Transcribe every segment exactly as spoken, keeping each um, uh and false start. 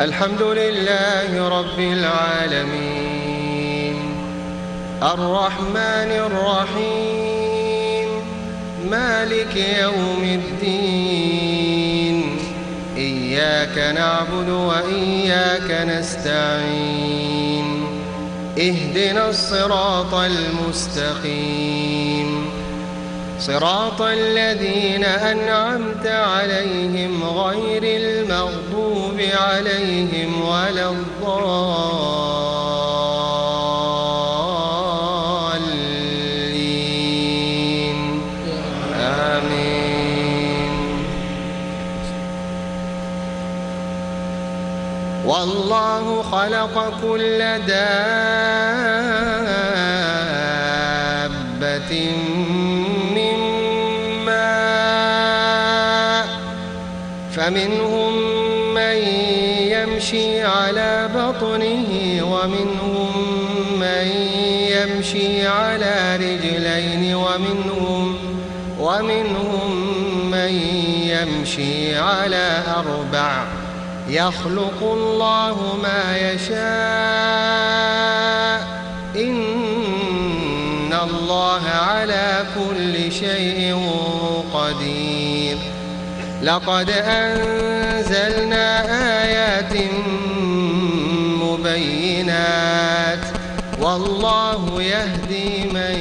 الحمد لله رب العالمين الرحمن الرحيم مالك يوم الدين إياك نعبد وإياك نستعين اهدنا الصراط المستقيم صراط الذين أنعمت عليهم غير المغضوب عليهم ولا الضالين آمين. والله خلق كل دابة فمنهم من يمشي على بطنه ومنهم من يمشي على رجلين ومنهم, ومنهم من يمشي على أربع يخلق الله ما يشاء إن الله على كل شيء قدير. لقد أنزلنا آيات مبينات والله يهدي من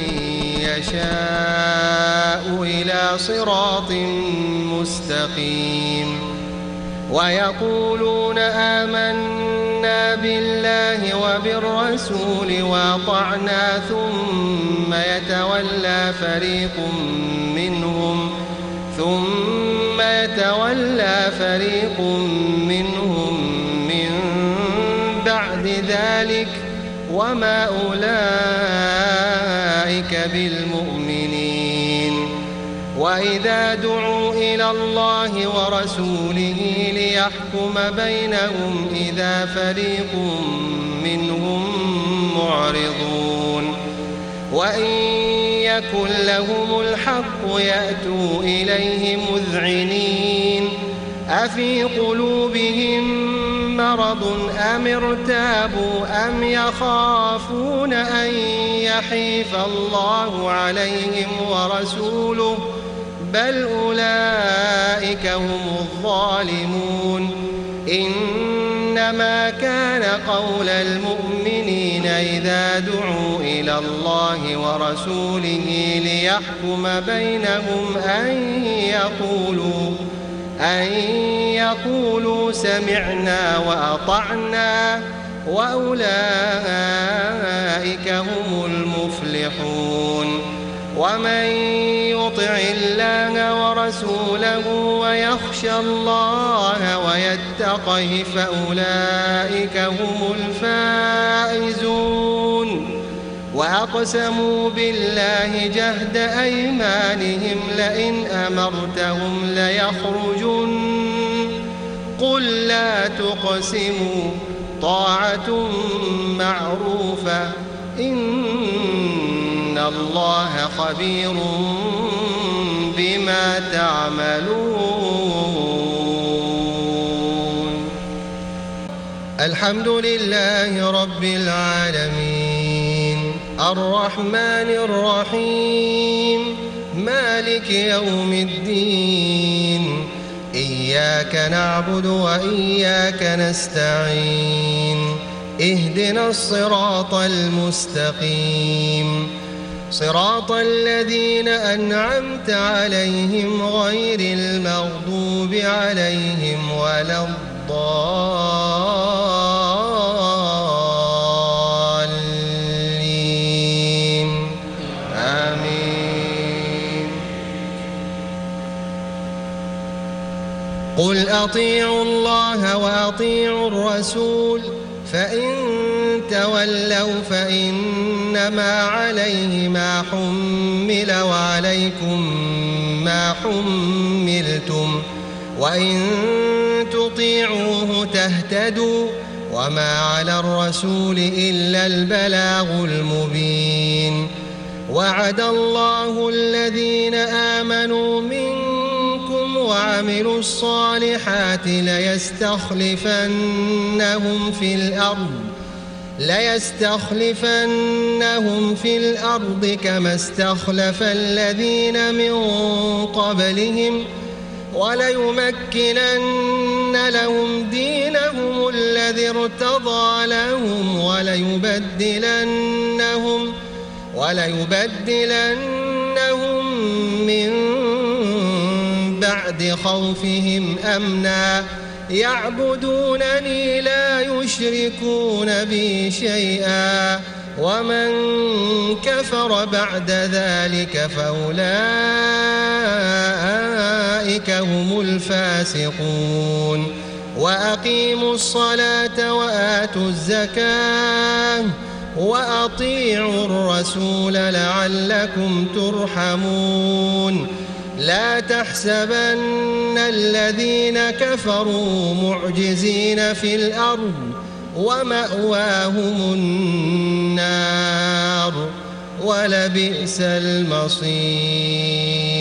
يشاء إلى صراط مستقيم. ويقولون آمنا بالله وبالرسول وأطعنا ثم يتولى فريق منهم ثم يتولى فريق منهم من بعد ذلك وما أولئك بالمؤمنين. وإذا دعوا إلى الله ورسوله ليحكم بينهم إذا فريق منهم معرضون. وإن يكن لهم الحق يأتوا إليه مذعنين أفي قلوبهم مرض أم ارتابوا أم يخافون أن يحيف الله عليهم ورسوله بل أولئك هم الظالمون. إنما كان قول المؤمنين إذا دعوا إلى الله ورسوله ليحكم بينهم أن يقولوا أن يقولوا سمعنا وأطعنا وأولئك هم المفلحون. ومن يطع الله ورسوله ويخشى الله ويتقه فأولئك هم الفائزون. وأقسموا بالله جهد أيمانهم لئن أمرتهم ليخرجن قل لا تقسموا طاعة معروفة إن الله خبير بما تعملون. الحمد لله رب العالمين الرحمن الرحيم مالك يوم الدين إياك نعبد وإياك نستعين اهدنا الصراط المستقيم صراط الذين أنعمت عليهم غير المغضوب عليهم ولا الضالين آمين. قل أطيعوا الله وأطيعوا الرسول فإن تولوا فإنما عليه ما حمل وعليكم ما حملتم وإن تطيعوه تهتدوا وما على الرسول إلا البلاغ المبين. وعد الله الذين آمنوا منكم وعملوا الصالحات ليستخلفنهم في الأرض ليستخلفنهم في الأرض كما استخلف الذين من قبلهم وليمكنن لهم دينهم الذي ارتضى لهم وليبدلنهم وليبدلنهم من بعد خوفهم أمنا يعبدونني لا يشركون بي شيئا ومن كفر بعد ذلك فأولئك هم الفاسقون وأقيموا الصلاة وآتوا الزكاة وأطيعوا الرسول لعلكم ترحمون لا تحسبن الذين كفروا معجزين في الأرض ومأواهم النار ولبئس المصير.